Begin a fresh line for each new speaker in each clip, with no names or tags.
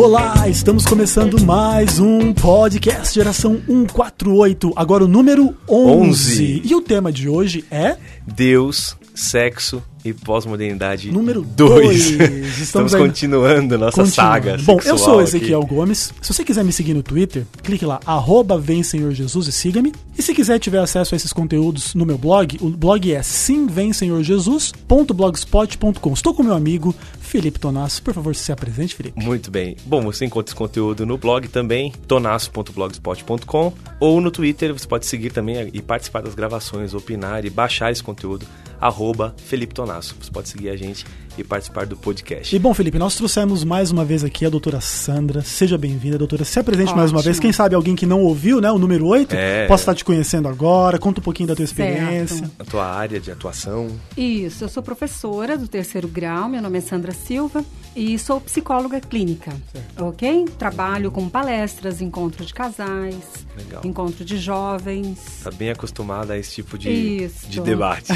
Olá, estamos começando mais um podcast Geração 148, agora o número 11. E o tema de hoje é...
Deus, sexo e pós-modernidade
número
2. Estamos continuando nossa saga
Bom, eu sou o
aqui.
Ezequiel Gomes. Se você quiser me seguir no Twitter, clique lá, @VemSenhorJesus e siga-me. E se quiser tiver acesso a esses conteúdos no meu blog, o blog é simvemsenhorjesus.blogspot.com. Estou com meu amigo Felipe Tonasso. Por favor, se apresente, Felipe.
Muito bem. Bom, você encontra esse conteúdo no blog também, tonasso.blogspot.com, ou no Twitter. Você pode seguir também e participar das gravações, opinar e baixar esse conteúdo, @Felipe Tonasso. Você pode seguir a gente e participar do podcast.
E bom, Felipe, nós trouxemos mais uma vez aqui a doutora Sandra. Seja bem-vinda, doutora. Se apresente mais uma vez. Quem sabe alguém que não ouviu, né, o número 8, possa estar te conhecendo agora. Conta um pouquinho da tua experiência.
A tua área de atuação.
Isso, eu sou professora do 3º grau, meu nome é Sandra Silva e sou psicóloga clínica, ok? Trabalho com palestras, encontro de casais, encontro de jovens.
Tá bem acostumada a esse tipo de debate.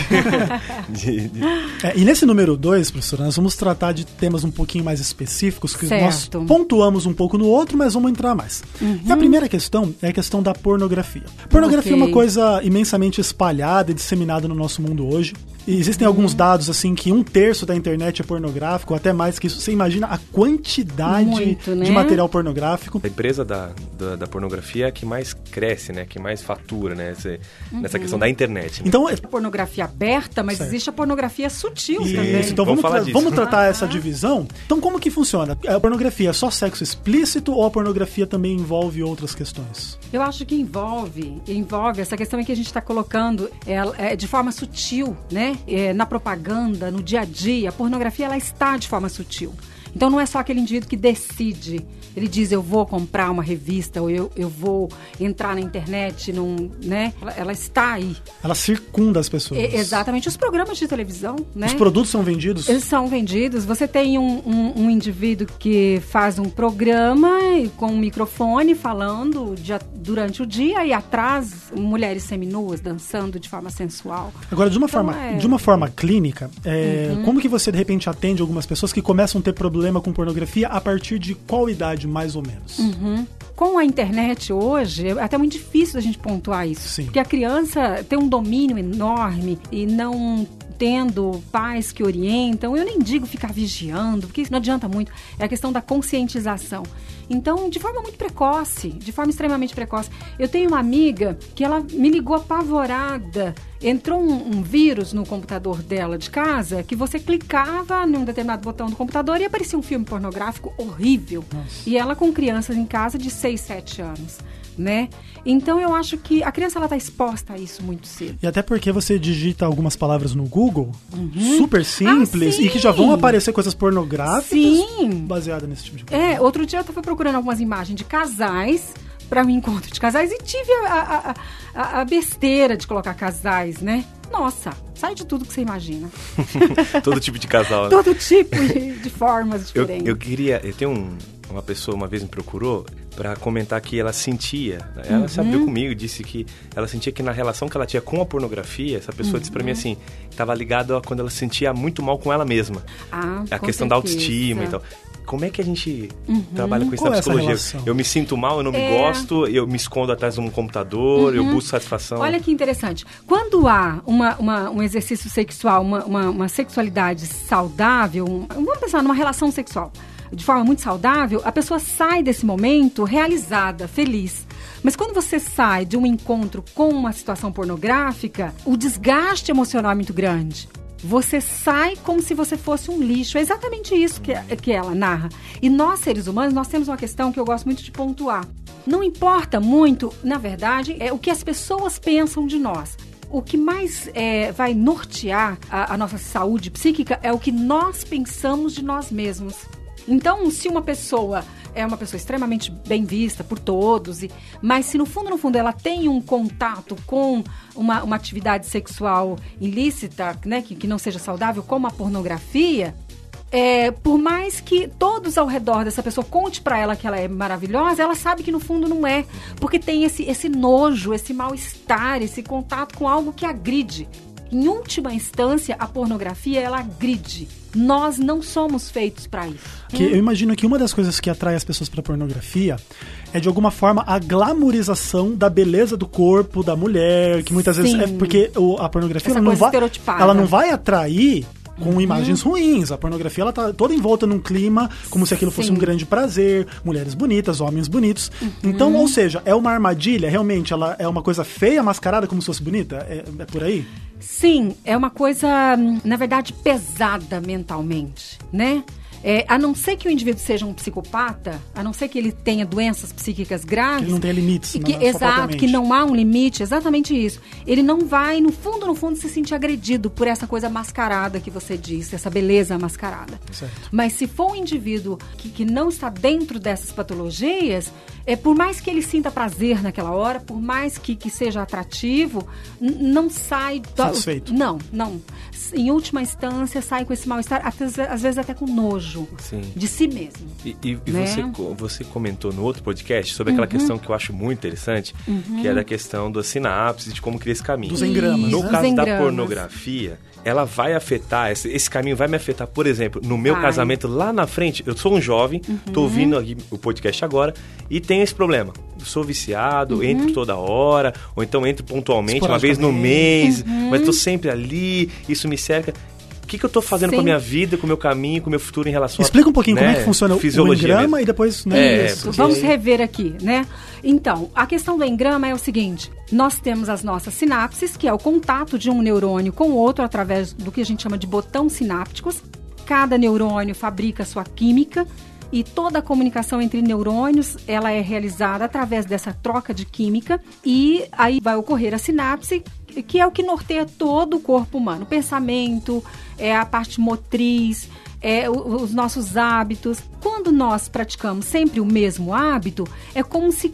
E nesse número 2, professora, nós vamos tratar de temas um pouquinho mais específicos, que nós pontuamos um pouco no outro, mas vamos entrar mais. E a primeira questão é a questão da pornografia. Pornografia é uma coisa imensamente espalhada e disseminada no nosso mundo hoje. E existem alguns dados, assim, que 1/3 da internet é pornográfico, até mais que isso. Você imagina a quantidade de material pornográfico.
A empresa da pornografia é a que mais cresce, né? Que mais fatura, né? Nessa questão da internet. Né?
Então, a pornografia aberta, mas existe a pornografia sutil também.
Então vamos tratar essa divisão. Então, como que funciona? A pornografia é só sexo explícito ou a pornografia também envolve outras questões?
Eu acho que envolve essa questão em que a gente está colocando de forma sutil, né? Na propaganda, no dia a dia, a pornografia ela está de forma sutil. Então não é só aquele indivíduo que decide, ele diz eu vou comprar uma revista ou eu vou entrar na internet, né? Ela está aí.
Ela circunda as pessoas.
Exatamente. Os programas de televisão, né?
Os produtos são vendidos?
Eles são vendidos. Você tem um indivíduo que faz um programa com um microfone falando durante o dia e atrás mulheres seminuas dançando de forma sensual.
Agora, de uma forma clínica, como que você de repente atende algumas pessoas que começam a ter problema com pornografia a partir de qual idade, mais ou menos?
Com a internet hoje, é até muito difícil a gente pontuar isso.
Sim.
Porque a criança tem um domínio enorme e não tendo pais que orientam, eu nem digo ficar vigiando, porque isso não adianta muito, é a questão da conscientização. Então, de forma muito precoce, de forma extremamente precoce. Eu tenho uma amiga que ela me ligou apavorada. Entrou um vírus no computador dela de casa que você clicava num determinado botão do computador e aparecia um filme pornográfico horrível. Nossa. E ela com crianças em casa de 6, 7 anos. Né? Então eu acho que a criança está exposta a isso muito cedo.
E até porque você digita algumas palavras no Google, super simples, e que já vão aparecer coisas pornográficas baseadas nesse tipo de coisa.
Outro dia eu estava procurando algumas imagens de casais para um encontro de casais e tive a besteira de colocar casais, né? Nossa, sai de tudo que você imagina.
Todo tipo de casal, né?
Todo tipo de formas diferentes.
Eu tenho uma pessoa uma vez me procurou para comentar que ela sentia, ela se abriu comigo, disse que ela sentia que na relação que ela tinha com a pornografia, essa pessoa disse para mim assim, estava ligado a quando ela se sentia muito mal com ela mesma. A questão da autoestima e tal. Como é que a gente trabalha com isso na psicologia? Eu me sinto mal, eu não me gosto, eu me escondo atrás de um computador, eu busco satisfação.
Olha que interessante. Quando há um exercício sexual, uma sexualidade saudável, vamos pensar numa relação sexual de forma muito saudável, a pessoa sai desse momento realizada, feliz. Mas quando você sai de um encontro com uma situação pornográfica, o desgaste emocional é muito grande. Você sai como se você fosse um lixo. É exatamente isso que ela narra. E nós, seres humanos, nós temos uma questão que eu gosto muito de pontuar. Não importa muito, na verdade, é o que as pessoas pensam de nós. O que mais vai nortear a nossa saúde psíquica é o que nós pensamos de nós mesmos. Então, se uma pessoa é uma pessoa extremamente bem vista por todos, mas se no fundo ela tem um contato com uma atividade sexual ilícita, né, que não seja saudável, como a pornografia, por mais que todos ao redor dessa pessoa conte pra ela que ela é maravilhosa, ela sabe que no fundo não é, porque tem esse nojo, esse mal-estar, esse contato com algo que agride. Em última instância, a pornografia, ela agride. Nós não somos feitos para isso.
Eu imagino que uma das coisas que atrai as pessoas para pornografia é, de alguma forma, a glamorização da beleza do corpo da mulher, que muitas vezes é porque a pornografia ela não vai atrair com imagens ruins. A pornografia, ela tá toda envolta num clima como se aquilo fosse um grande prazer, mulheres bonitas, homens bonitos. Então, ou seja, é uma armadilha, realmente, ela é uma coisa feia, mascarada como se fosse bonita? É por aí?
Sim, é uma coisa, na verdade, pesada mentalmente, né? A não ser que o indivíduo seja um psicopata, a não ser que ele tenha doenças psíquicas graves... Que
ele não tenha limites.
Exato, que não há um limite, exatamente isso. Ele não vai, no fundo, se sentir agredido por essa coisa mascarada que você disse, essa beleza mascarada.
Certo.
Mas se for um indivíduo que não está dentro dessas patologias, por mais que ele sinta prazer naquela hora, por mais que seja atrativo, não sai...
Satisfeito.
Não. Em última instância, sai com esse mal-estar, às vezes até com nojo. De si mesmo.
E né? você comentou no outro podcast sobre aquela questão que eu acho muito interessante, que é da questão das sinapses, de como cria esse caminho.
Dos engramas.
No caso da pornografia, ela vai afetar, esse caminho vai me afetar, por exemplo, no meu casamento lá na frente. Eu sou um jovem, tô ouvindo aqui o podcast agora e tenho esse problema. Eu sou viciado, entro toda hora, ou então entro pontualmente, uma vez no mês, mas tô sempre ali, isso me cerca. O que eu estou fazendo com a minha vida, com o meu caminho, com o meu futuro em relação
Explica um pouquinho como é que funciona o engrama mesmo. E depois...
Isso, vamos rever aqui, né? Então, a questão do engrama é o seguinte, nós temos as nossas sinapses, que é o contato de um neurônio com o outro através do que a gente chama de botão sinápticos. Cada neurônio fabrica sua química e toda a comunicação entre neurônios, ela é realizada através dessa troca de química e aí vai ocorrer a sinapse, que é o que norteia todo o corpo humano. O pensamento, a parte motriz, os nossos hábitos. Quando nós praticamos sempre o mesmo hábito, é como se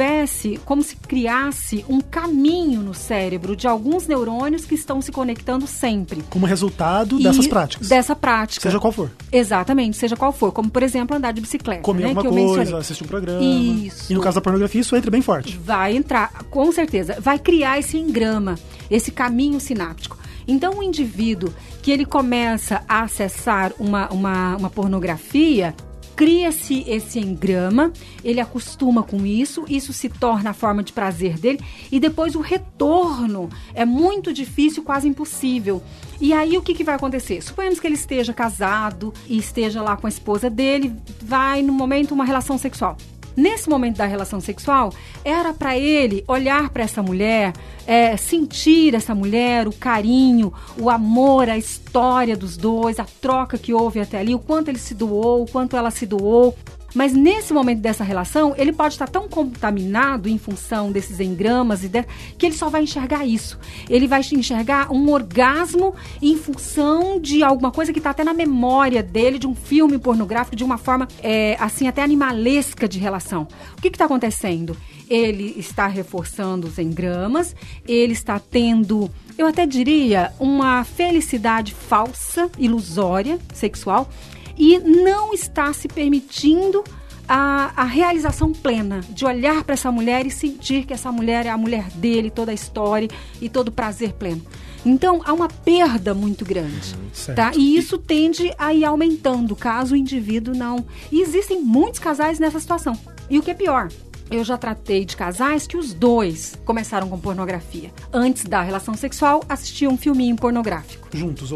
criasse um caminho no cérebro de alguns neurônios que estão se conectando sempre.
Como resultado dessas práticas.
Dessa prática.
Seja qual for.
Exatamente, seja qual for. Como, por exemplo, andar de bicicleta.
Comer alguma coisa, assistir um programa.
Isso.
E no caso da pornografia, isso entra bem forte.
Vai entrar, com certeza. Vai criar esse engrama, esse caminho sináptico. Então, o indivíduo que ele começa a acessar uma pornografia, cria-se esse engrama, ele acostuma com isso se torna a forma de prazer dele, e depois o retorno é muito difícil, quase impossível. E aí, o que vai acontecer? Suponhamos que ele esteja casado e esteja lá com a esposa dele, vai, no momento, uma relação sexual. Nesse momento da relação sexual, era para ele olhar para essa mulher, sentir essa mulher, o carinho, o amor, a história dos dois, a troca que houve até ali, o quanto ele se doou, o quanto ela se doou. Mas nesse momento dessa relação, ele pode estar tão contaminado em função desses engramas que ele só vai enxergar isso. Ele vai enxergar um orgasmo em função de alguma coisa que está até na memória dele, de um filme pornográfico, de uma forma assim até animalesca de relação. O que está acontecendo? Ele está reforçando os engramas, ele está tendo, eu até diria, uma felicidade falsa, ilusória, sexual, e não está se permitindo a realização plena de olhar para essa mulher e sentir que essa mulher é a mulher dele, toda a história e todo o prazer pleno. Então, há uma perda muito grande, tá? E isso tende a ir aumentando, caso o indivíduo não... E existem muitos casais nessa situação. E o que é pior... Eu já tratei de casais que os dois começaram com pornografia. Antes da relação sexual, assistiam um filminho pornográfico.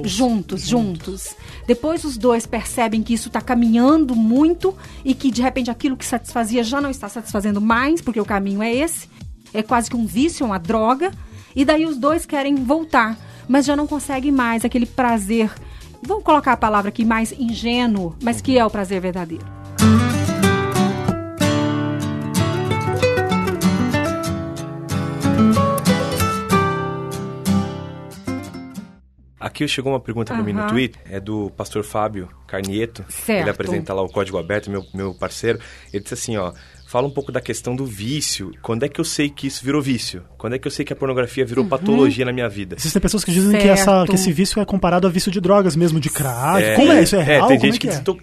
Juntos. Depois os dois percebem que isso está caminhando muito e que, de repente, aquilo que satisfazia já não está satisfazendo mais, porque o caminho é esse. É quase que um vício, uma droga. E daí os dois querem voltar, mas já não conseguem mais aquele prazer, vamos colocar a palavra aqui, mais ingênuo, mas que é o prazer verdadeiro.
Aqui chegou uma pergunta para mim no Twitter, é do pastor Fábio Carnieto.
Certo.
Ele apresenta lá o Código Aberto, meu parceiro. Ele disse assim, fala um pouco da questão do vício. Quando é que eu sei que isso virou vício? Quando é que eu sei que a pornografia virou patologia na minha vida?
Existem pessoas que dizem que esse vício é comparado a vício de drogas mesmo, de crack. Como é isso? É real?
Tem gente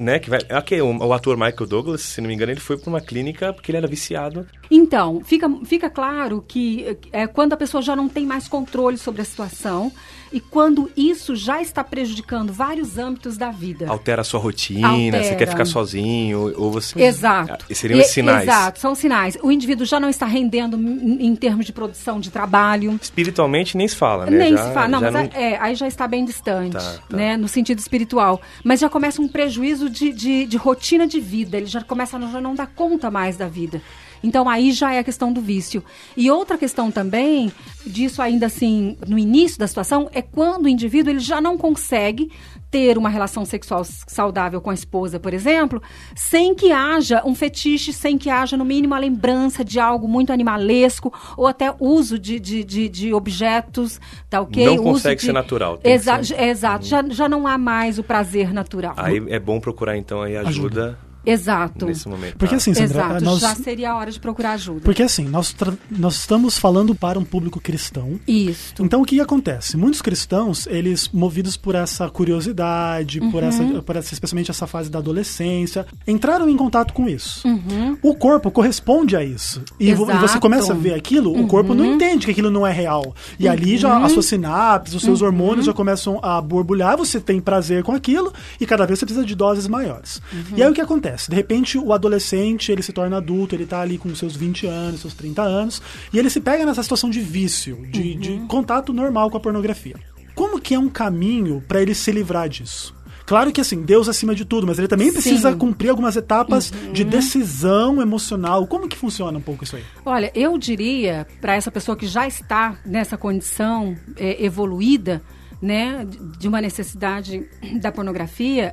que o ator Michael Douglas, se não me engano, ele foi para uma clínica porque ele era viciado.
Então, fica claro que quando a pessoa já não tem mais controle sobre a situação e quando isso já está prejudicando vários âmbitos da vida.
Altera a sua rotina, você quer ficar sozinho, ou você...
Exato.
Seriam os sinais.
Exato, são sinais. O indivíduo já não está rendendo em termos de produção de trabalho.
Espiritualmente nem se fala, né?
Nem se fala, não, mas aí já está bem distante, né? No sentido espiritual. Mas já começa um prejuízo de rotina de vida, ele já começa a não dar conta mais da vida. Então, aí já é a questão do vício. E outra questão também, disso ainda assim, no início da situação, é quando o indivíduo ele já não consegue ter uma relação sexual saudável com a esposa, por exemplo, sem que haja um fetiche, sem que haja, no mínimo, a lembrança de algo muito animalesco, ou até uso de objetos, tá ok?
Não consegue ser natural.
Exato, já não há mais o prazer natural.
Aí é bom procurar, então, aí ajuda.
Exato.
Nesse momento.
Porque assim, Sandra,
já seria a hora de procurar ajuda.
Porque assim, nós estamos falando para um público cristão.
Isso.
Então o que acontece? Muitos cristãos, eles movidos por essa curiosidade, por essa, especialmente essa fase da adolescência, entraram em contato com isso. O corpo corresponde a isso. E você começa a ver aquilo, o corpo não entende que aquilo não é real. E ali já as suas sinapses, os seus hormônios já começam a borbulhar, você tem prazer com aquilo e cada vez você precisa de doses maiores. E aí o que acontece? De repente, o adolescente, ele se torna adulto, ele tá ali com seus 20 anos, seus 30 anos, e ele se pega nessa situação de vício, de contato normal com a pornografia. Como que é um caminho para ele se livrar disso? Claro que, assim, Deus acima de tudo, mas ele também precisa cumprir algumas etapas de decisão emocional. Como que funciona um pouco isso aí?
Olha, eu diria, para essa pessoa que já está nessa condição evoluída, né, de uma necessidade da pornografia,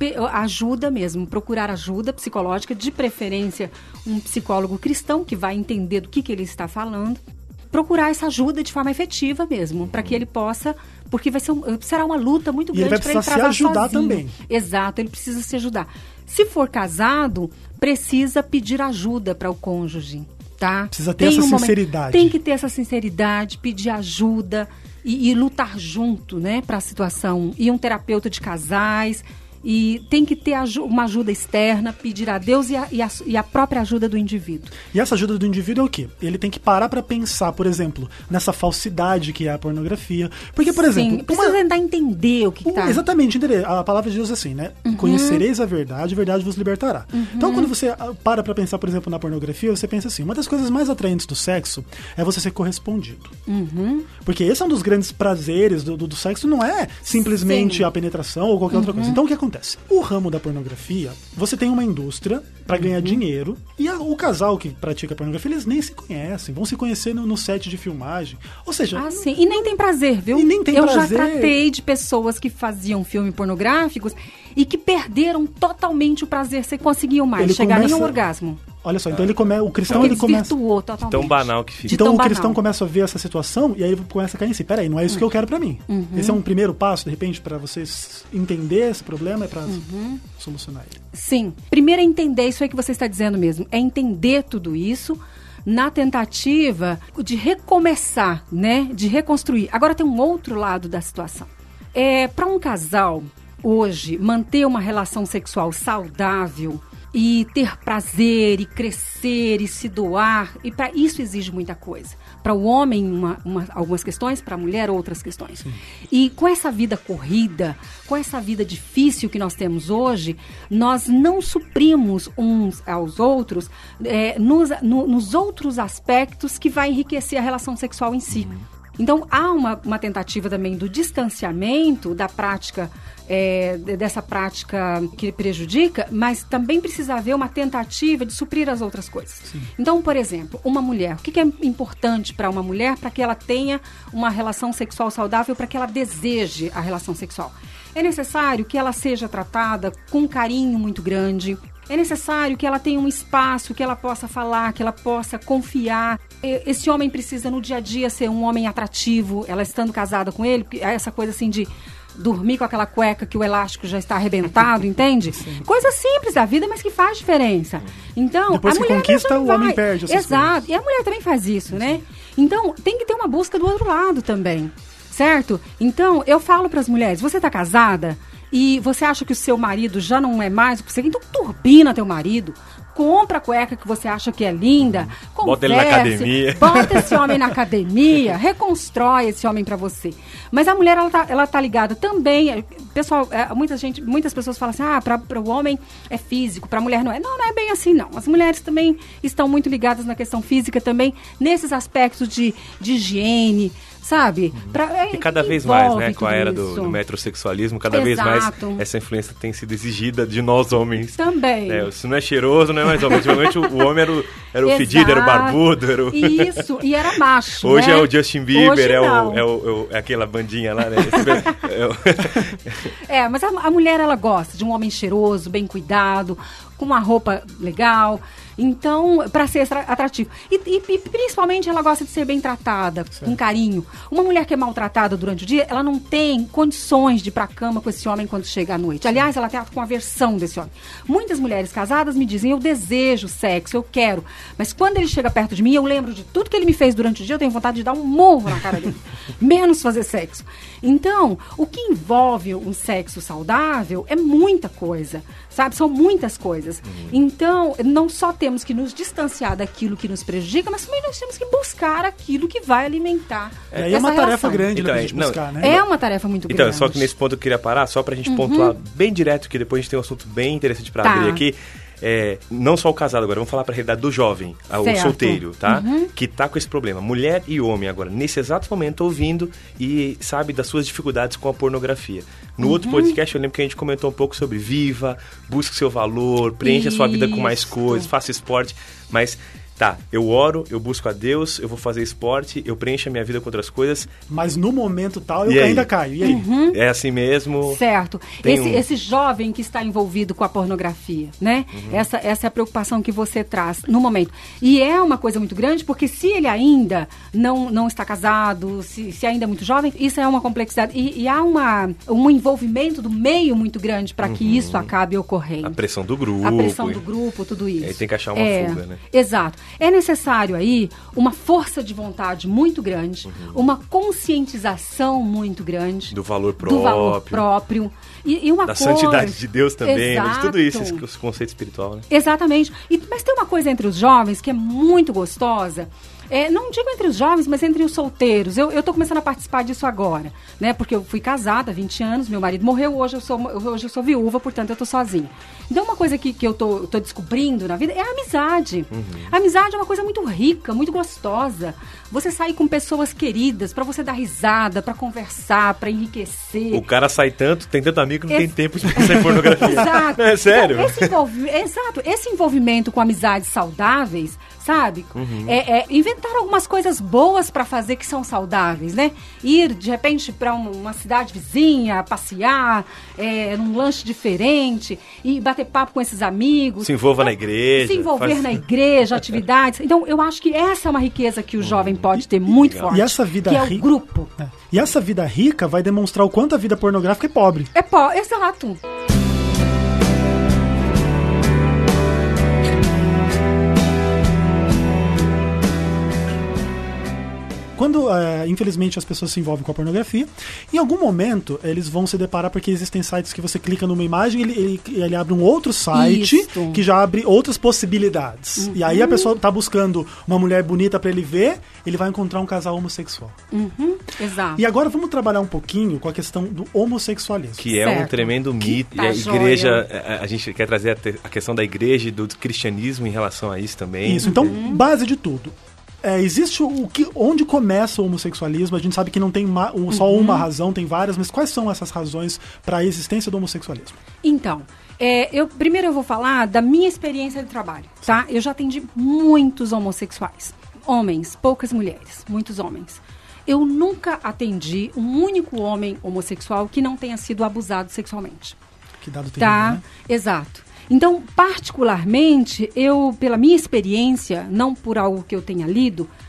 ajuda mesmo, procurar ajuda psicológica, de preferência um psicólogo cristão que vai entender do que ele está falando, procurar essa ajuda de forma efetiva mesmo, para que ele possa, porque será uma luta muito grande para ele travar sozinho.
Ele vai precisar se ajudar também.
Exato, ele precisa se ajudar. Se for casado, precisa pedir ajuda para o cônjuge, tá?
Precisa ter essa sinceridade.
Tem que ter essa sinceridade, pedir ajuda e lutar junto, né, para a situação. E um terapeuta de casais. E tem que ter uma ajuda externa, pedir a Deus e a própria ajuda do indivíduo.
E essa ajuda do indivíduo é o quê? Ele tem que parar para pensar, por exemplo, nessa falsidade que é a pornografia. Porque, por exemplo...
precisa tentar entender o que está...
Exatamente, entender. A palavra de Deus é assim, né? Conhecereis a verdade vos libertará. Então, quando você para pensar, por exemplo, na pornografia, você pensa assim, uma das coisas mais atraentes do sexo é você ser correspondido. Porque esse é um dos grandes prazeres do sexo, não é simplesmente a penetração ou qualquer outra coisa. Então, o que acontece? O ramo da pornografia, você tem uma indústria para ganhar dinheiro e o casal que pratica pornografia, eles nem se conhecem, vão se conhecer no set de filmagem. Ou seja...
sim. E nem tem prazer, viu?
E nem tem
prazer.
Eu
já tratei de pessoas que faziam filmes pornográficos e que perderam totalmente o prazer, sem conseguiam mais chegar nem ao orgasmo.
Olha só, então o cristão ele começa...
totalmente.
Tão banal que fica.
Então o cristão começa a ver essa situação e aí ele começa a cair em si. Peraí, não é isso que eu quero pra mim. Esse é um primeiro passo, de repente, pra vocês entender esse problema e pra solucionar ele.
Sim. Primeiro é entender isso aí que você está dizendo mesmo. É entender tudo isso na tentativa de recomeçar, né? De reconstruir. Agora tem um outro lado da situação. Para um casal, hoje, manter uma relação sexual saudável e ter prazer, e crescer, e se doar, e para isso exige muita coisa. Para o homem, algumas questões, para a mulher, outras questões. Sim. E com essa vida corrida, com essa vida difícil que nós temos hoje, nós não suprimos uns aos outros nos outros aspectos que vai enriquecer a relação sexual em si. Então, há uma tentativa também do distanciamento da prática, dessa prática que prejudica, mas também precisa haver uma tentativa de suprir as outras coisas. Sim. Então, por exemplo, uma mulher, o que é importante para uma mulher para que ela tenha uma relação sexual saudável, para que ela deseje a relação sexual? É necessário que ela seja tratada com um carinho muito grande. É necessário que ela tenha um espaço, que ela possa falar, que ela possa confiar. Esse homem precisa, no dia a dia, ser um homem atrativo, ela estando casada com ele, essa coisa assim de dormir com aquela cueca que o elástico já está arrebentado, entende? Sim. Coisa simples da vida, mas que faz diferença. Então,
depois
a mulher
que conquista, o homem perde essas
Exato.
coisas.
E a mulher também faz isso, né? Então, tem que ter uma busca do outro lado também, certo? Então, eu falo para as mulheres, você está casada e você acha que o seu marido já não é mais o que você quer, então turbina teu marido. Compra a cueca que você acha que é linda, converse,
bota ele na academia.
Bota esse homem na academia, reconstrói esse homem pra você. Mas a mulher, ela tá ligada também, pessoal, muitas pessoas falam assim, para o homem é físico, pra mulher não é. Não é bem assim, não. As mulheres também estão muito ligadas na questão física também, nesses aspectos de higiene, sabe?
E cada vez mais, né, com a era do metrosexualismo, cada vez mais essa influência tem sido exigida de nós homens.
Também.
Se não é cheiroso, não é mais homem. Antigamente o homem era o fedido, era o barbudo. Era o...
Isso, e era macho,
Hoje
né?
é o Justin Bieber, é aquela bandinha lá, né?
Mas a mulher, ela gosta de um homem cheiroso, bem cuidado, com uma roupa legal. Então, para ser atrativo. E principalmente ela gosta de ser bem tratada, com carinho. Uma mulher que é maltratada durante o dia, ela não tem condições de ir pra cama com esse homem quando chega à noite. Aliás, ela tem com aversão desse homem. Muitas mulheres casadas me dizem, eu desejo sexo, eu quero. Mas quando ele chega perto de mim, eu lembro de tudo que ele me fez durante o dia, eu tenho vontade de dar um murro na cara dele. Menos fazer sexo. Então, o que envolve um sexo saudável é muita coisa, sabe? São muitas coisas. Então, não só temos que nos distanciar daquilo que nos prejudica, mas também nós temos que buscar aquilo que vai alimentar
essa é uma tarefa grande pra gente buscar, né?
É uma tarefa muito grande.
Então, só que nesse ponto eu queria parar, só pra gente pontuar bem direto, que depois a gente tem um assunto bem interessante pra abrir aqui. Não só o casado agora, vamos falar para a realidade do jovem, o solteiro, tá? Que tá com esse problema. Mulher e homem agora, nesse exato momento, ouvindo e sabe das suas dificuldades com a pornografia. No outro podcast, eu lembro que a gente comentou um pouco sobre viva, busque seu valor, preencha a sua vida com mais coisas, faça esporte, mas... Tá, eu oro, eu busco a Deus, eu vou fazer esporte, eu preencho a minha vida com outras coisas.
Mas no momento tal, eu ainda caio. E aí?
É assim mesmo?
Certo. Esse jovem que está envolvido com a pornografia, né? Essa é a preocupação que você traz no momento. E é uma coisa muito grande, porque se ele ainda não está casado, se ainda é muito jovem, isso é uma complexidade. E há um envolvimento do meio muito grande para que isso acabe ocorrendo.
A pressão do grupo.
A pressão do grupo, tudo isso.
Aí tem que achar uma fuga, né?
Exato. É necessário aí uma força de vontade muito grande, uma conscientização muito grande.
Do valor próprio.
E uma
da santidade de Deus também,
Exato.
De tudo isso, esse conceito espiritual, né?
Exatamente. Mas tem uma coisa entre os jovens que é muito gostosa. Não digo entre os jovens, mas entre os solteiros. Eu tô começando a participar disso agora, né? Porque eu fui casada há 20 anos, meu marido morreu, hoje eu sou viúva, portanto eu tô sozinha. Então uma coisa que eu tô descobrindo na vida é a amizade. A amizade é uma coisa muito rica, muito gostosa. Você sair com pessoas queridas, pra você dar risada, pra conversar, pra enriquecer.
O cara sai tem tanto amigo que não tem tempo de pensar em pornografia.
Exato.
É sério?
Então, esse envolvimento com amizades saudáveis, sabe? Inventar algumas coisas boas para fazer que são saudáveis, né? Ir, de repente, para uma cidade vizinha, passear, num lanche diferente, e bater papo com esses amigos.
Se envolva na igreja.
Se envolver na igreja, atividades. Então, eu acho que essa é uma riqueza que o jovem pode ter muito forte.
E essa vida
que é o grupo.
E essa vida rica vai demonstrar o quanto a vida pornográfica é pobre.
Exato.
Quando, infelizmente, as pessoas se envolvem com a pornografia, em algum momento eles vão se deparar porque existem sites que você clica numa imagem e ele abre um outro site que já abre outras possibilidades. E aí a pessoa tá buscando uma mulher bonita para ele ver, ele vai encontrar um casal homossexual.
Exato.
E agora vamos trabalhar um pouquinho com a questão do homossexualismo.
Que é um tremendo mito. E a igreja, a gente quer trazer a questão da igreja e do cristianismo em relação a isso também.
Isso, então, base de tudo. Existe onde começa o homossexualismo? A gente sabe que não tem só uma razão, tem várias, mas quais são essas razões para a existência do homossexualismo?
Então, primeiro eu vou falar da minha experiência de trabalho, tá? Eu já atendi muitos homossexuais, homens, poucas mulheres, muitos homens. Eu nunca atendi um único homem homossexual que não tenha sido abusado sexualmente.
Que dado terrível, né?
Exato. Então, particularmente, pela minha experiência, não por algo que eu tenha lido,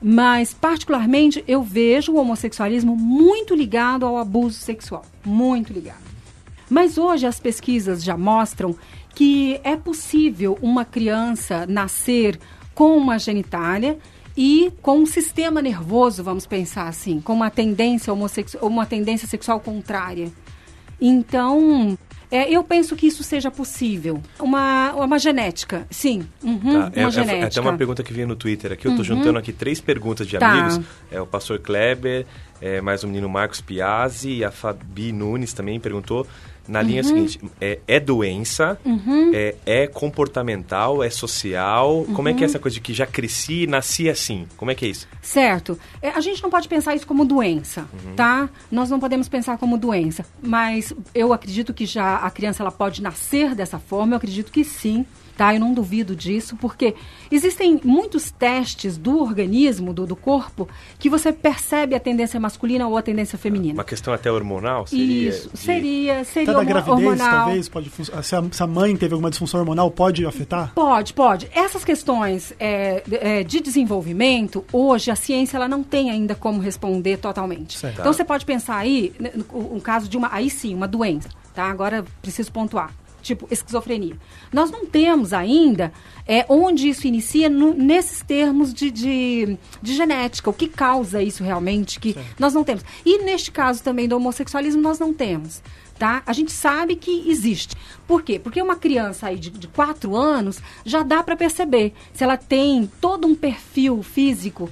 Mas, particularmente, eu vejo o homossexualismo muito ligado ao abuso sexual. Muito ligado. Mas hoje as pesquisas já mostram que é possível uma criança nascer com uma genitália e com um sistema nervoso, vamos pensar assim, com uma tendência uma tendência sexual contrária. Então, eu penso que isso seja possível. Uma genética, sim. Uma genética.
Até uma pergunta que veio no Twitter aqui. Eu estou juntando aqui 3 perguntas de amigos. O pastor Kleber, mais o menino Marcos Piazzi e a Fabi Nunes também perguntou. Na linha seguinte, é doença, é comportamental, é social? Como é que é essa coisa de que já cresci e nasci assim? Como é que é isso?
Certo. A gente não pode pensar isso como doença, tá? Nós não podemos pensar como doença. Mas eu acredito que já a criança ela pode nascer dessa forma, eu acredito que sim. Tá? Eu não duvido disso, porque existem muitos testes do organismo, do corpo, que você percebe a tendência masculina ou a tendência feminina.
Uma questão até hormonal? Seria
isso, seria
até da gravidez, hormonal. Talvez, pode se a mãe teve alguma disfunção hormonal, pode afetar?
Pode. Essas questões de desenvolvimento, hoje a ciência ela não tem ainda como responder totalmente. Certo. Então você pode pensar aí, um caso de uma doença. Tá? Agora preciso pontuar. Tipo, esquizofrenia. Nós não temos ainda onde isso inicia nesses termos de genética. O que causa isso realmente, que nós não temos. E neste caso também do homossexualismo, nós não temos. Tá? A gente sabe que existe. Por quê? Porque uma criança aí de 4 anos já dá para perceber se ela tem todo um perfil físico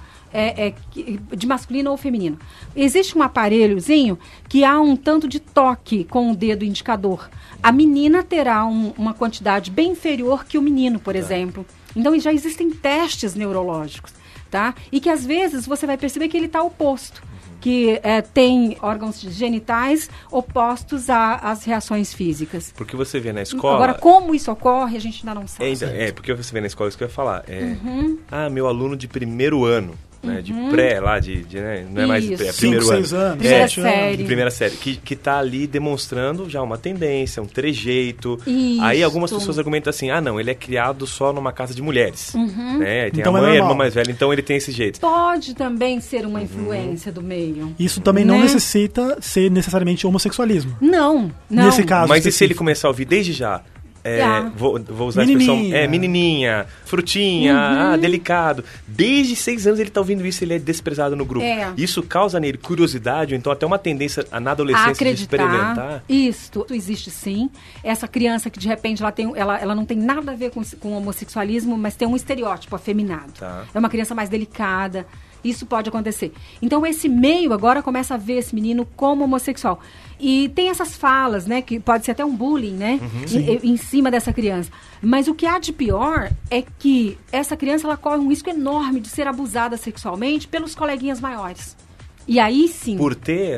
de masculino ou feminino. Existe um aparelhozinho que há um tanto de toque com o dedo indicador. A menina terá uma quantidade bem inferior que o menino, por exemplo. Então, já existem testes neurológicos, tá? E que, às vezes, você vai perceber que ele está oposto. Que tem órgãos genitais opostos às reações físicas.
Porque você vê na escola...
Agora, como isso ocorre, a gente ainda não sabe.
Porque você vê na escola, isso que eu ia falar. Meu aluno de primeiro ano. Né, de pré lá, né, não é mais de pré, primeiro
5, 6 anos.
Primeira
série. Que tá ali demonstrando já uma tendência, um trejeito. Isso. Aí algumas pessoas argumentam assim, não, ele é criado só numa casa de mulheres. Né? Tem então a mãe e a irmã mais velha, então ele tem esse jeito.
Pode também ser uma influência do meio.
Isso também não necessita ser necessariamente homossexualismo.
Não.
Nesse caso.
Mas e se ele começar a ouvir desde já? Vou usar a expressão menininha, frutinha, delicado. Desde 6 anos ele está ouvindo isso, ele é desprezado no grupo. Isso causa nele curiosidade, ou então até uma tendência na adolescência de experimentar.
Isso existe sim. Essa criança que de repente ela não tem nada a ver com homossexualismo, mas tem um estereótipo afeminado. Tá. É uma criança mais delicada. Isso pode acontecer. Então, esse meio agora começa a ver esse menino como homossexual. E tem essas falas, né? Que pode ser até um bullying, né? Em cima dessa criança. Mas o que há de pior é que essa criança ela corre um risco enorme de ser abusada sexualmente pelos coleguinhas maiores. E aí sim...
Por ter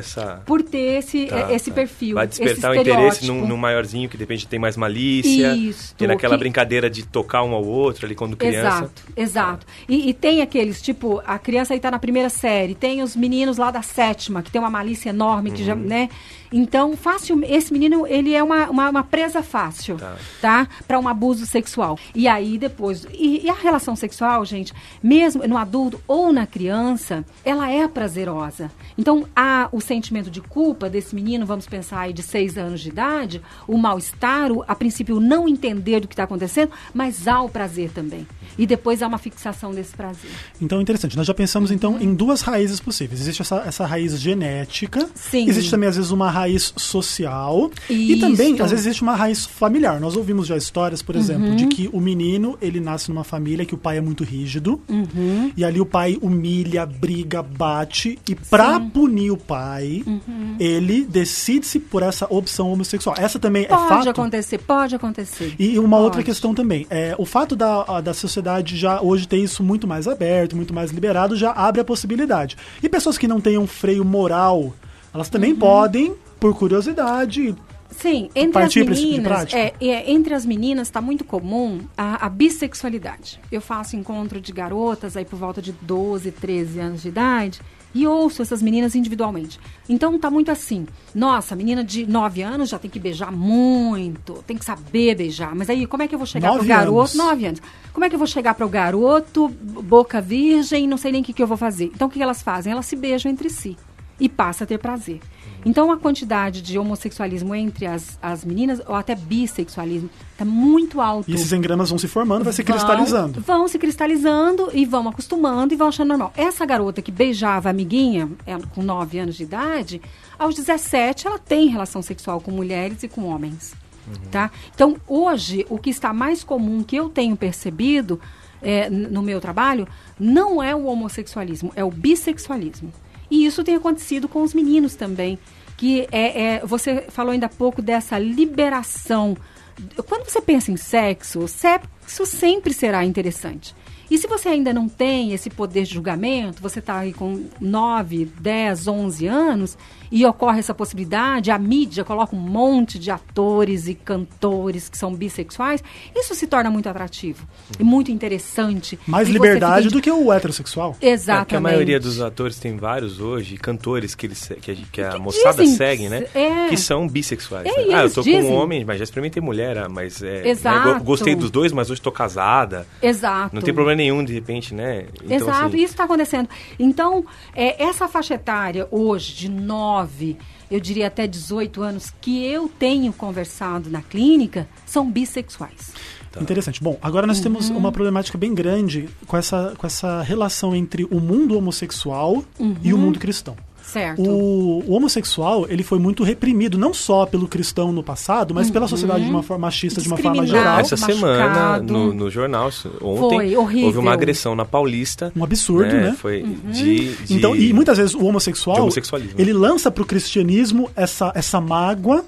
esse perfil.
Vai despertar o interesse num maiorzinho que de repente tem mais malícia.
Isso.
Ter aquela brincadeira de tocar um ao outro ali quando criança.
Exato. E tem aqueles, tipo, a criança aí tá na primeira série, tem os meninos lá da 7ª, que tem uma malícia enorme, que já, né? Então, esse menino, ele é uma presa fácil, tá? Para um abuso sexual. E aí, depois... E a relação sexual, gente, mesmo no adulto ou na criança, ela é prazerosa. Então, há o sentimento de culpa desse menino, vamos pensar aí de 6 anos de idade, o mal-estar, a princípio não entender do que está acontecendo, mas há o prazer também. E depois há uma fixação desse prazer.
Então, interessante. Nós já pensamos, então, em 2 raízes possíveis. Existe essa raiz genética.
Sim.
Existe também, às vezes, uma raiz social. Isso. E também, às vezes, existe uma raiz familiar. Nós ouvimos já histórias, por exemplo, de que o menino, ele nasce numa família que o pai é muito rígido. E ali o pai humilha, briga, bate. E pra punir o pai, ele decide-se por essa opção homossexual. Essa também é fato?
Pode acontecer.
E uma outra questão também. O fato da sociedade já hoje ter isso muito mais aberto, muito mais liberado, já abre a possibilidade. E pessoas que não têm um freio moral, elas também podem, por curiosidade...
Sim, entre as meninas está muito comum a bissexualidade. Eu faço encontro de garotas aí por volta de 12, 13 anos de idade E ouço essas meninas individualmente. Então tá muito assim, nossa, a menina de 9 anos já tem que beijar muito, tem que saber beijar. Mas aí, como é que eu vou chegar pro garoto? 9 anos. Como é que eu vou chegar pro garoto, boca virgem, não sei nem o que eu vou fazer. Então o que elas fazem? Elas se beijam entre si e passam a ter prazer. Então, a quantidade de homossexualismo entre as meninas, ou até bissexualismo, está muito alto.
E esses engramas vão se formando, vai se cristalizando.
Vão se cristalizando e vão acostumando e vão achando normal. Essa garota que beijava a amiguinha, com 9 anos de idade, aos 17 ela tem relação sexual com mulheres e com homens. Tá? Então, hoje, o que está mais comum, que eu tenho percebido no meu trabalho, não é o homossexualismo, é o bissexualismo. E isso tem acontecido com os meninos também, que você falou ainda há pouco dessa liberação. Quando você pensa em sexo sempre será interessante. E se você ainda não tem esse poder de julgamento, você está aí com 9, 10, 11 anos e ocorre essa possibilidade, a mídia coloca um monte de atores e cantores que são bissexuais, isso se torna muito atrativo e muito interessante.
Mais liberdade do que o heterossexual.
Exatamente.
Porque a maioria dos atores, tem vários hoje, cantores que a moçada segue, né? Que são bissexuais. Né? Eu tô com um homem, mas já experimentei mulher, mas gostei dos dois, mas hoje tô casada.
Exato.
Não tem problema nenhum, de repente, né? Então,
exato,
assim,
isso está acontecendo. Então, essa faixa etária hoje, de 9, eu diria até 18 anos, que eu tenho conversado na clínica, são bissexuais.
Tá. Interessante. Bom, agora nós temos uma problemática bem grande com essa relação entre o mundo homossexual e o mundo cristão.
Certo.
O homossexual, ele foi muito reprimido, não só pelo cristão no passado, mas pela sociedade de uma forma machista, de uma forma geral.
Essa semana, no jornal, ontem, houve uma agressão na Paulista.
Um absurdo, né?
Foi
Então, e muitas vezes o homossexual, ele lança pro cristianismo essa mágoa,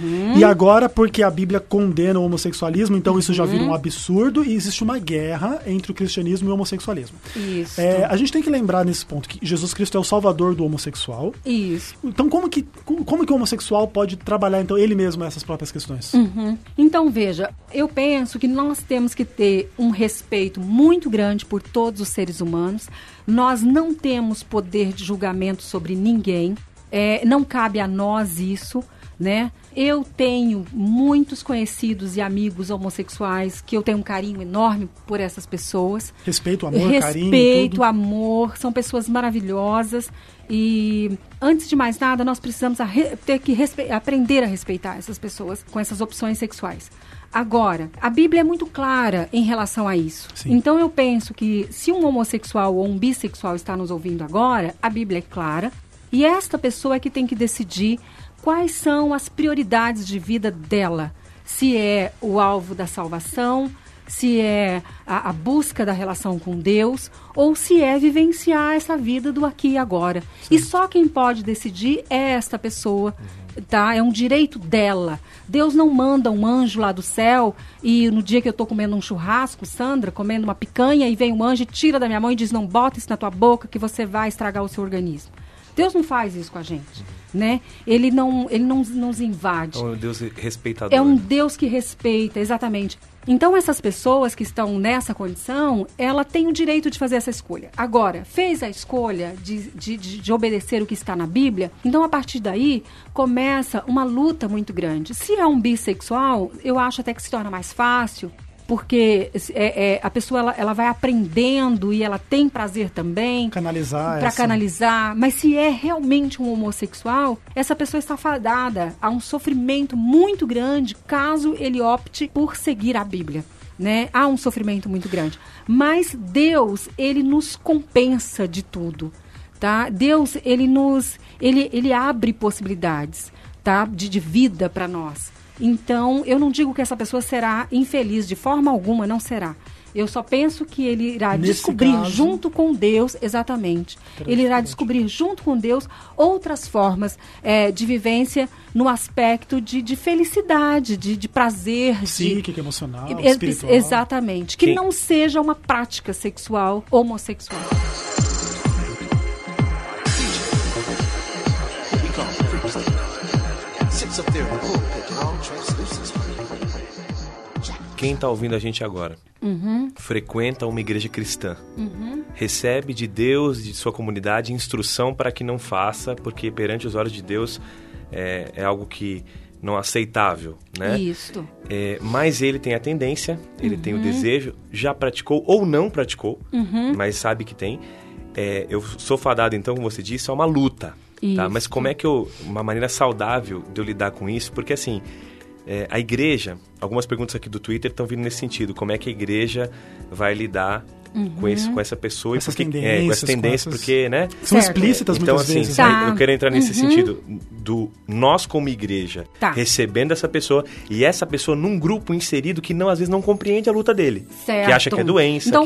e agora, porque a Bíblia condena o homossexualismo, então isso já vira um absurdo, e existe uma guerra entre o cristianismo e o homossexualismo.
Isso.
A gente tem que lembrar nesse ponto que Jesus Cristo é o salvador do homossexual.
Isso.
Então, como que o homossexual pode trabalhar, então, ele mesmo essas próprias questões?
Então, veja, eu penso que nós temos que ter um respeito muito grande por todos os seres humanos. Nós não temos poder de julgamento sobre ninguém. Não cabe a nós isso, né? Eu tenho muitos conhecidos e amigos homossexuais que eu tenho um carinho enorme por essas pessoas.
Respeito, amor, carinho,
respeito, amor, são pessoas maravilhosas e antes de mais nada nós precisamos ter que aprender a respeitar essas pessoas com essas opções sexuais. Agora, a Bíblia é muito clara em relação a isso.
Sim.
Então eu penso que se um homossexual ou um bissexual está nos ouvindo agora, a Bíblia é clara e esta pessoa é que tem que decidir quais são as prioridades de vida dela. Se é o alvo da salvação, se é a busca da relação com Deus, ou se é vivenciar essa vida do aqui e agora. Sim. E só quem pode decidir é esta pessoa, tá? É um direito dela. Deus não manda um anjo lá do céu e no dia que eu estou comendo um churrasco, Sandra, comendo uma picanha, e vem um anjo e tira da minha mão e diz, não bota isso na tua boca que você vai estragar o seu organismo. Deus não faz isso com a gente, né? Ele não nos invade.
É um Deus respeitador.
É um Deus que respeita, exatamente. Então, essas pessoas que estão nessa condição, ela tem o direito de fazer essa escolha. Agora, fez a escolha de obedecer o que está na Bíblia, então, a partir daí, começa uma luta muito grande. Se é um bissexual, eu acho até que se torna mais fácil, porque a pessoa ela vai aprendendo e ela tem prazer também para canalizar, mas se é realmente um homossexual, essa pessoa está fadada a um sofrimento muito grande caso ele opte por seguir a Bíblia, né? Há um sofrimento muito grande, mas Deus, ele nos compensa de tudo, tá? Deus, ele abre possibilidades, tá? de vida para nós. Então, eu não digo que essa pessoa será infeliz, de forma alguma não será. Eu só penso que ele irá descobrir junto com Deus, exatamente, ele irá descobrir junto com Deus outras formas de vivência no aspecto de felicidade, de prazer.
Psíquico, emocional, espiritual.
Exatamente, que não seja uma prática sexual homossexual.
Quem está ouvindo a gente agora frequenta uma igreja cristã. recebe de Deus, de sua comunidade, instrução para que não faça, porque perante os olhos de Deus é algo que não é aceitável, né?
Isso.
Mas ele tem a tendência, ele tem o desejo, já praticou ou não praticou, mas sabe que tem. Eu sou fadado, então, como você disse, a uma luta, tá? Mas como é que uma maneira saudável de eu lidar com isso? Porque, assim, a igreja, algumas perguntas aqui do Twitter estão vindo nesse sentido, como é que a igreja vai lidar com essa pessoa,
essas
com essa tendência, porque, né?
São explícitas
então,
muitas vezes.
Então, eu quero entrar nesse sentido do nós como igreja recebendo essa pessoa e essa pessoa num grupo inserido que às vezes não compreende a luta dele,
certo.
Que acha que é doença.
Então,
que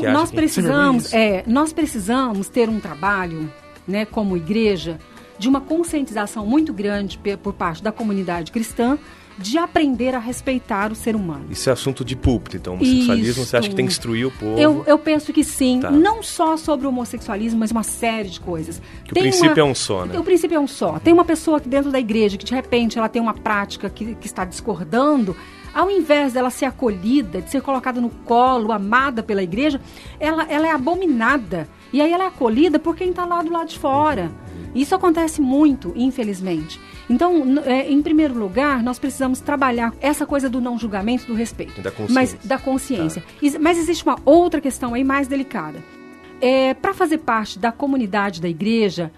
nós precisamos ter um trabalho, né, como igreja, de uma conscientização muito grande por parte da comunidade cristã, de aprender a respeitar o ser humano.
Isso é assunto de púlpito, então, o homossexualismo, você acha que tem que instruir o povo?
Eu penso que sim, não só sobre o homossexualismo, mas uma série de coisas.
Que o princípio é um só, né?
O princípio é um só. Tem uma pessoa aqui dentro da igreja que, de repente, ela tem uma prática que está discordando, ao invés dela ser acolhida, de ser colocada no colo, amada pela igreja, ela é abominada. E aí ela é acolhida por quem está lá do lado de fora. Isso acontece muito, infelizmente. Então, em primeiro lugar, nós precisamos trabalhar essa coisa do não julgamento, do respeito. Da consciência. Mas existe uma outra questão aí mais delicada. Para fazer parte da comunidade da igreja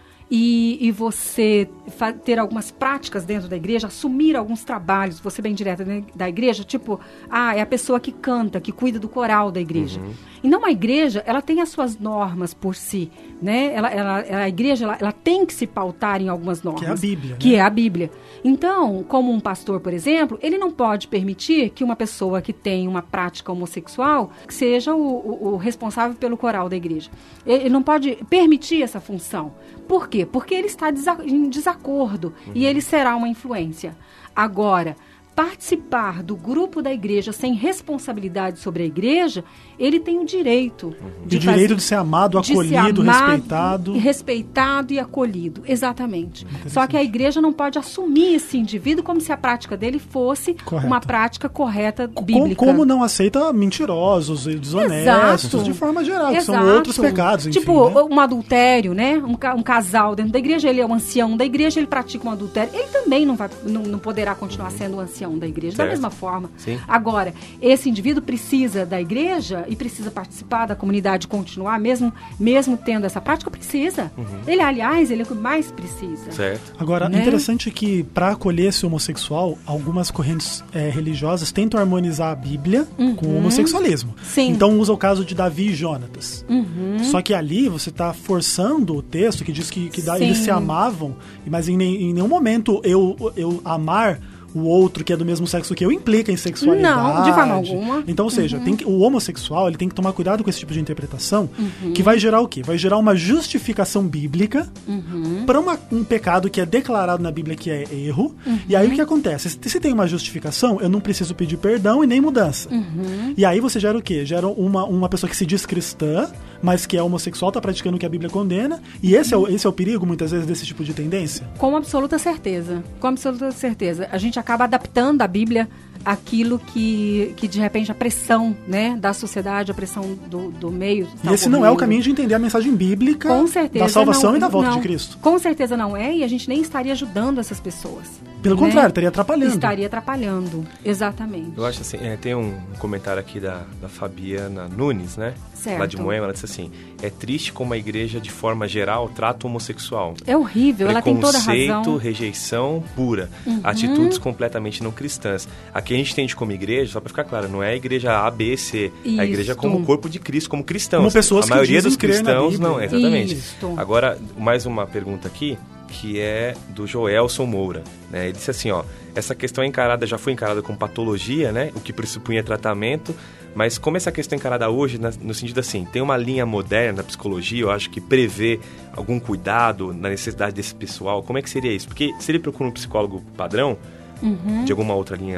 e você ter algumas práticas dentro da igreja, assumir alguns trabalhos, você bem direta da igreja, tipo, é a pessoa que canta, que cuida do coral da igreja. Então, a igreja, ela tem as suas normas por si, né? A igreja, ela tem que se pautar em algumas normas.
Que é a Bíblia.
Que é a Bíblia. Então, como um pastor, por exemplo, ele não pode permitir que uma pessoa que tem uma prática homossexual seja o responsável pelo coral da igreja. Ele não pode permitir essa função. Por quê? Porque ele está em desacordo e ele será uma influência. Agora, participar do grupo da igreja sem responsabilidade sobre a igreja, ele tem o direito
de ser amado, acolhido, respeitado.
Respeitado e acolhido, exatamente. Só que a igreja não pode assumir esse indivíduo como se a prática dele fosse uma prática correta bíblica.
Como não aceita mentirosos e desonestos, de forma geral, que são outros pecados, enfim.
Tipo, um adultério, né? Um casal dentro da igreja, ele é o ancião da igreja, ele pratica um adultério, ele também não poderá continuar sendo o ancião da igreja, da mesma forma.
Sim.
Agora, esse indivíduo precisa da igreja e precisa participar da comunidade, continuar, mesmo tendo essa prática, precisa. Ele, aliás, ele é o que mais precisa.
Certo.
Agora, interessante que, para acolher esse homossexual, algumas correntes religiosas tentam harmonizar a Bíblia com o homossexualismo.
Sim.
Então, usa o caso de Davi e Jonatas. Só que ali, você está forçando o texto que diz que eles se amavam, mas em nenhum momento eu amar o outro que é do mesmo sexo que eu implica em sexualidade.
Não, de forma alguma.
Então, ou seja, o homossexual ele tem que tomar cuidado com esse tipo de interpretação, que vai gerar o quê? Vai gerar uma justificação bíblica para um pecado que é declarado na Bíblia que é erro. E aí o que acontece? Se tem uma justificação, eu não preciso pedir perdão e nem mudança. E aí você gera o quê? Gera uma pessoa que se diz cristã, mas que é homossexual, está praticando o que a Bíblia condena. E esse é o perigo, muitas vezes, desse tipo de tendência?
Com absoluta certeza. Com absoluta certeza. A gente acaba adaptando a Bíblia àquilo que de repente, a pressão, né, da sociedade, a pressão do meio.
E esse não é o caminho de entender a mensagem bíblica da salvação e da volta de Cristo.
Com certeza não é, e a gente nem estaria ajudando essas pessoas.
Pelo contrário, estaria atrapalhando.
Estaria atrapalhando, exatamente.
Eu acho assim, tem um comentário aqui da Fabiana Nunes, né?
Certo.
Lá de Moema, ela disse assim, é triste como a igreja, de forma geral, trata o homossexual.
É horrível, ela tem toda a razão.
Preconceito, rejeição pura, atitudes completamente não cristãs. Aqui a gente entende como igreja, só para ficar claro, não é a igreja A, B, C,
Isso.
a igreja como corpo de Cristo, como cristãos.
Como pessoas
a maioria dos cristãos,
não,
exatamente.
Isso.
Agora, mais uma pergunta aqui, que é do Joelson Moura, né? Ele disse assim, essa questão já foi encarada como patologia, né? O que pressupunha tratamento, mas como essa questão é encarada hoje, no sentido assim, tem uma linha moderna da psicologia, eu acho que prevê algum cuidado na necessidade desse pessoal, como é que seria isso? Porque se ele procura um psicólogo padrão, de alguma outra linha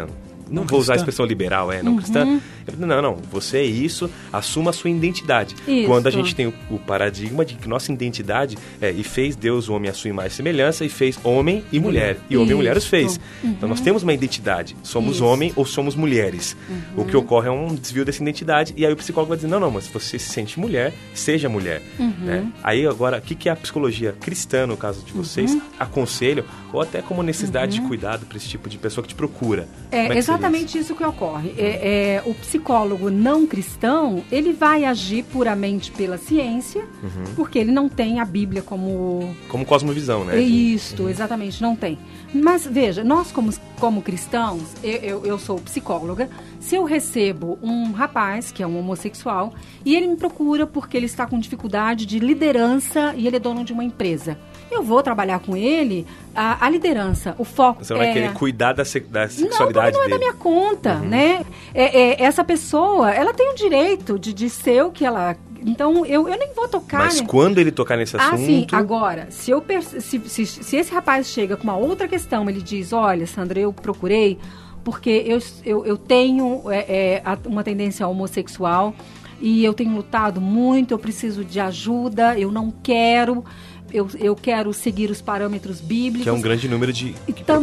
não vou usar a expressão liberal, não cristã. Não, você é isso, assuma a sua identidade.
Isso.
Quando a gente tem o paradigma de que nossa identidade e fez Deus o homem à sua imagem e semelhança, e fez homem e mulher. E homem e mulher os fez. Então nós temos uma identidade. Somos homem ou somos mulheres. O que ocorre é um desvio dessa identidade, e aí o psicólogo vai dizer, não, mas se você se sente mulher, seja mulher. Né? Aí agora, o que a psicologia cristã, no caso de vocês, aconselha, ou até como necessidade de cuidado para esse tipo de pessoa que te procura?
É exatamente isso que ocorre. O psicólogo não cristão, ele vai agir puramente pela ciência, porque ele não tem a Bíblia como
cosmovisão, né?
Isso, exatamente, não tem. Mas veja, nós como cristãos, eu sou psicóloga, se eu recebo um rapaz que é um homossexual e ele me procura porque ele está com dificuldade de liderança e ele é dono de uma empresa, eu vou trabalhar com ele a liderança, o foco.
Você vai querer cuidar da sexualidade
não é
dele.
da minha conta, né? Essa pessoa, ela tem o direito de ser o que ela... Então, eu nem vou tocar...
Mas quando ele tocar nesse assunto...
Sim, agora, se esse rapaz chega com uma outra questão, ele diz, olha, Sandra, eu procurei porque eu tenho uma tendência homossexual e eu tenho lutado muito, eu preciso de ajuda, eu não quero... Eu quero seguir os parâmetros bíblicos.
Que é um grande número de...
Então,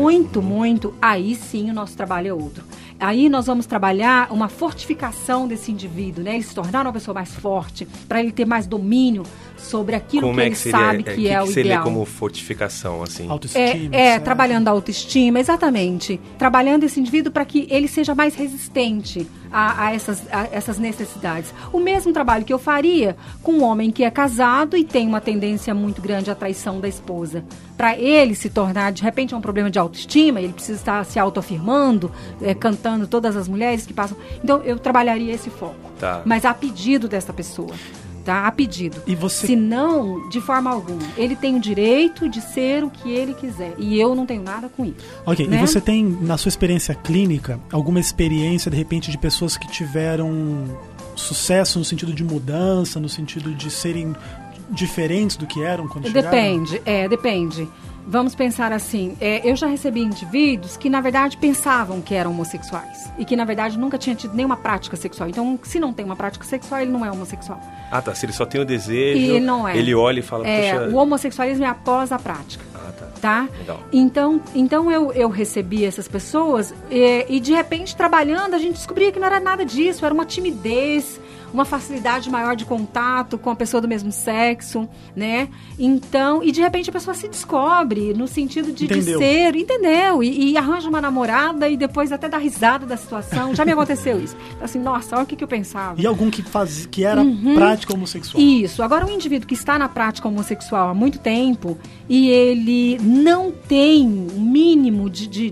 muito. Aí sim o nosso trabalho é outro. Aí nós vamos trabalhar uma fortificação desse indivíduo, né? Ele se tornar uma pessoa mais forte, para ele ter mais domínio sobre aquilo que ele sabe que é o ideal. O que você lê
como fortificação, assim?
Autoestima.
Trabalhando a autoestima, exatamente. Trabalhando esse indivíduo para que ele seja mais resistente a essas necessidades. O mesmo trabalho que eu faria com um homem que é casado e tem uma tendência muito grande à traição da esposa. Para ele se tornar, de repente, um problema de autoestima, ele precisa estar se autoafirmando, cantando todas as mulheres que passam. Então, eu trabalharia esse foco.
Tá.
Mas a pedido dessa pessoa. Tá? A pedido.
E você...
Se não, de forma alguma. Ele tem o direito de ser o que ele quiser. E eu não tenho nada com isso.
Ok,
né?
E você tem, na sua experiência clínica, alguma experiência, de repente, de pessoas que tiveram sucesso no sentido de mudança, no sentido de serem diferentes do que eram quando chegaram?
Depende. Vamos pensar assim, eu já recebi indivíduos que, na verdade, pensavam que eram homossexuais e que, na verdade, nunca tinha tido nenhuma prática sexual. Então, se não tem uma prática sexual, ele não é homossexual.
Ah, tá. Se ele só tem o desejo,
e não é.
Ele olha e fala... Puxa...
O homossexualismo é após a prática.
Ah, tá.
Tá?
Legal.
Então eu recebi essas pessoas e, de repente, trabalhando, a gente descobria que não era nada disso, era uma timidez, uma facilidade maior de contato com a pessoa do mesmo sexo, né? Então, e de repente a pessoa se descobre no sentido de ser, entendeu? E arranja uma namorada e depois até dá risada da situação. Já me aconteceu isso. Assim, nossa, olha o que eu pensava.
E algum que era prática homossexual.
Isso. Agora, um indivíduo que está na prática homossexual há muito tempo e ele não tem um mínimo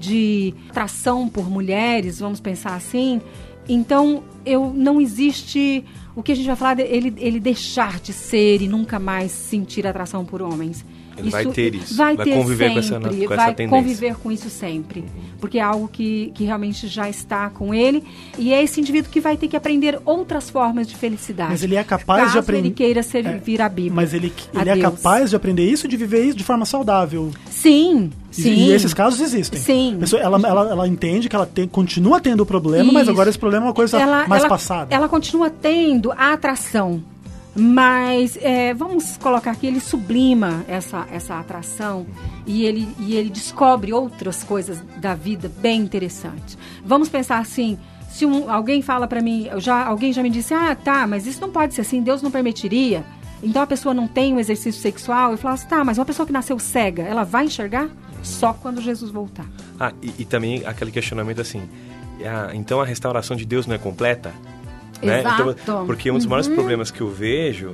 de atração por mulheres, vamos pensar assim, então não existe o que a gente vai falar ele deixar de ser e nunca mais sentir atração por homens.
Ele vai ter isso.
Vai
ter
conviver
sempre,
com essa
tendência.
Vai conviver com isso sempre. Porque é algo que realmente já está com ele. E é esse indivíduo que vai ter que aprender outras formas de felicidade.
Mas ele é capaz de aprender...
ele queira servir a Bíblia.
Mas ele é capaz de aprender isso, de viver isso de forma saudável.
Sim.
E esses casos existem.
Sim.
A pessoa, ela entende que ela continua tendo o problema, isso. Mas agora esse problema é uma coisa mais passada. Ela
continua tendo a atração. Mas vamos colocar aqui, ele sublima essa atração e ele descobre outras coisas da vida bem interessantes. Vamos pensar assim, se alguém fala para mim, alguém já me disse, mas isso não pode ser assim, Deus não permitiria. Então a pessoa não tem um exercício sexual. Eu falo assim, mas uma pessoa que nasceu cega, ela vai enxergar só quando Jesus voltar.
E também aquele questionamento assim, então a restauração de Deus não é completa? Né?
Exato.
Então, porque um dos maiores problemas que eu vejo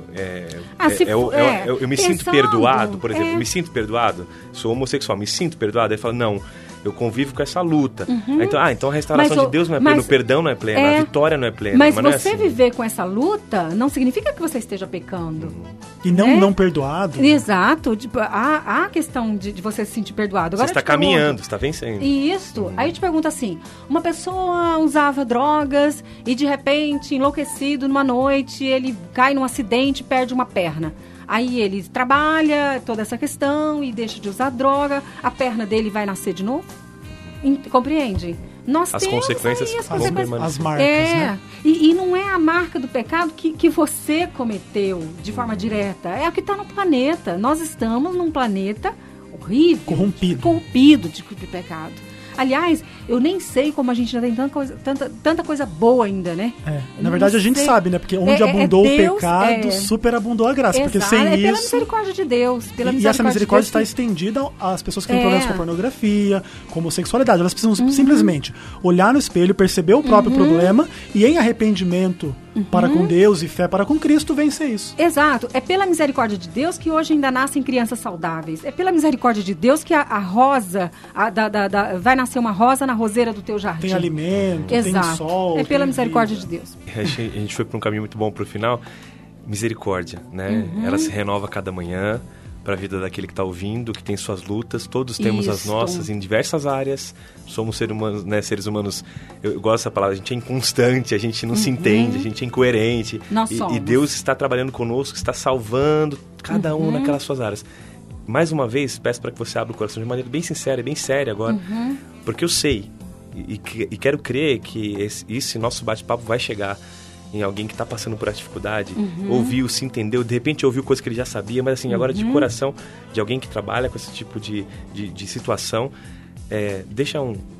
eu me sinto perdoado, por exemplo, me sinto perdoado, sou homossexual, me sinto perdoado, aí fala, não, eu convivo com essa luta. Então a restauração de Deus não é plena, o perdão não é pleno, a vitória não é plena.
Mas
não
você
é assim.
Viver com essa luta não significa que você esteja pecando.
E não perdoado.
Exato. Tipo, há a questão de você se sentir perdoado. Agora
você está caminhando, você está vencendo.
Isso. Aí eu te pergunto assim, uma pessoa usava drogas e de repente, enlouquecido, numa noite, ele cai num acidente e perde uma perna. Aí ele trabalha toda essa questão e deixa de usar droga, a perna dele vai nascer de novo? Compreende? Nós
as
temos
consequências
aí,
vão permanecer.
As marcas, né?
E não é a marca do pecado que você cometeu de forma direta. É o que está no planeta. Nós estamos num planeta horrível. Corrompido de pecado. Aliás, eu nem sei como a gente já tem tanta coisa boa ainda, né?
Na verdade, a gente sabe, né? Porque onde abundou o pecado, superabundou a graça.
Exato,
porque sem isso...
pela misericórdia de Deus.
E essa misericórdia está estendida às pessoas que têm problemas com a pornografia, com homossexualidade. Elas precisam simplesmente olhar no espelho, perceber o próprio problema e, em arrependimento para com Deus e fé para com Cristo, vencer isso.
Exato. É pela misericórdia de Deus que hoje ainda nascem crianças saudáveis. É pela misericórdia de Deus que a rosa, vai nascer uma rosa na roseira do teu jardim.
Tem alimento,
Exato.
Tem sol.
É pela misericórdia
vida.
de Deus.
A gente foi para um caminho muito bom pro final. Misericórdia, né? Ela se renova cada manhã para a vida daquele que está ouvindo, que tem suas lutas. Todos temos as nossas em diversas áreas. Somos seres humanos, eu gosto dessa palavra, a gente é inconstante, a gente não se entende, a gente é incoerente.
Nós somos.
E Deus está trabalhando conosco, está salvando cada um naquelas suas áreas. Mais uma vez, peço para que você abra o coração de maneira bem sincera e bem séria agora, porque eu sei e quero crer que esse nosso bate-papo vai chegar em alguém que está passando por essa dificuldade, ouviu, se entendeu, de repente ouviu coisa que ele já sabia, mas assim, agora de coração, de alguém que trabalha com esse tipo de situação, deixa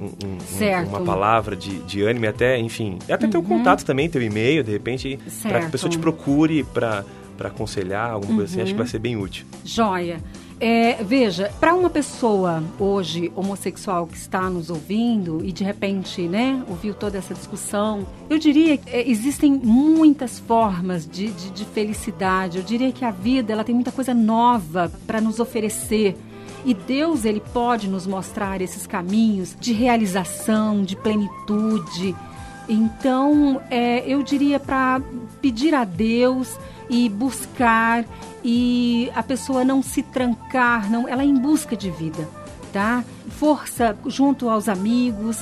uma palavra de ânimo, até, enfim, até teu contato também, teu e-mail, de repente, para que a pessoa te procure para aconselhar, alguma coisa assim, acho que vai ser bem útil.
Joia. Veja, para uma pessoa hoje homossexual que está nos ouvindo e de repente, né, ouviu toda essa discussão, eu diria que existem muitas formas de felicidade. Eu diria que a vida ela tem muita coisa nova para nos oferecer. E Deus, ele pode nos mostrar esses caminhos de realização, de plenitude. Então, eu diria para pedir a Deus e buscar, e a pessoa não se trancar, ela é em busca de vida, tá? Força junto aos amigos,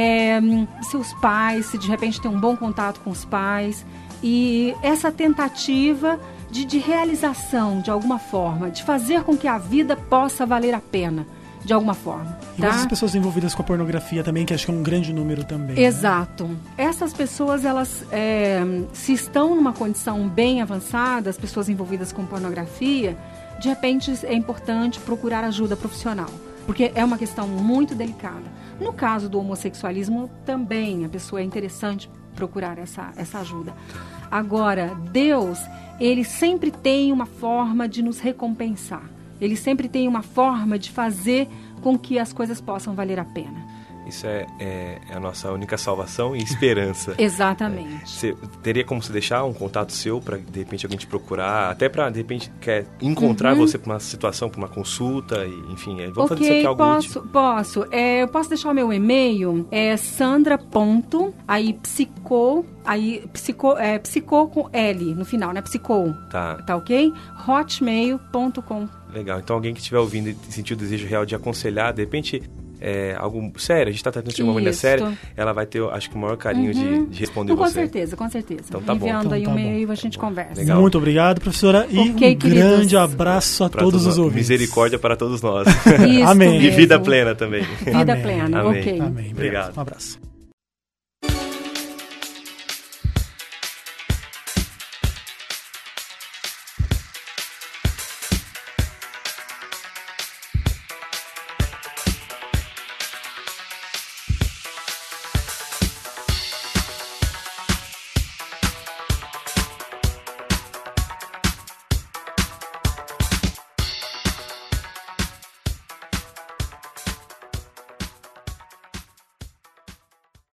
seus pais, se de repente tem um bom contato com os pais, e essa tentativa de realização de alguma forma, de fazer com que a vida possa valer a pena de alguma forma.
E as pessoas envolvidas com a pornografia também, que acho que é um grande número também.
Exato. Né? Essas pessoas, elas, se estão numa condição bem avançada, as pessoas envolvidas com pornografia, de repente é importante procurar ajuda profissional, porque é uma questão muito delicada. No caso do homossexualismo, também a pessoa é interessante procurar essa ajuda. Agora, Deus, ele sempre tem uma forma de nos recompensar. Ele sempre tem uma forma de fazer com que as coisas possam valer a pena.
Isso é a nossa única salvação e esperança.
Exatamente.
Você teria como se deixar um contato seu para, de repente, alguém te procurar? Até para, de repente, quer encontrar você para uma situação, para uma consulta, e, enfim. Vamos fazer isso aqui algo útil.
Posso. Eu posso deixar o meu e-mail, Sandra. Psicô com L no final, né? Psicô. Tá ok? hotmail.com.
Legal. Então, alguém que estiver ouvindo e sentir o desejo real de aconselhar, de repente... algo sério, a gente está tratando de uma maneira séria, ela vai ter, acho que, o maior carinho de responder você.
Com certeza.
Então tá bom.
Enviando aí um e-mail, a gente conversa.
Legal. Muito obrigado, professora, e um grande abraço a todos os ouvintes.
Misericórdia para todos nós.
Isso
Amém.
Mesmo.
E vida plena também.
Vida plena,
Amém.
ok.
Amém.
Obrigado.
Um abraço.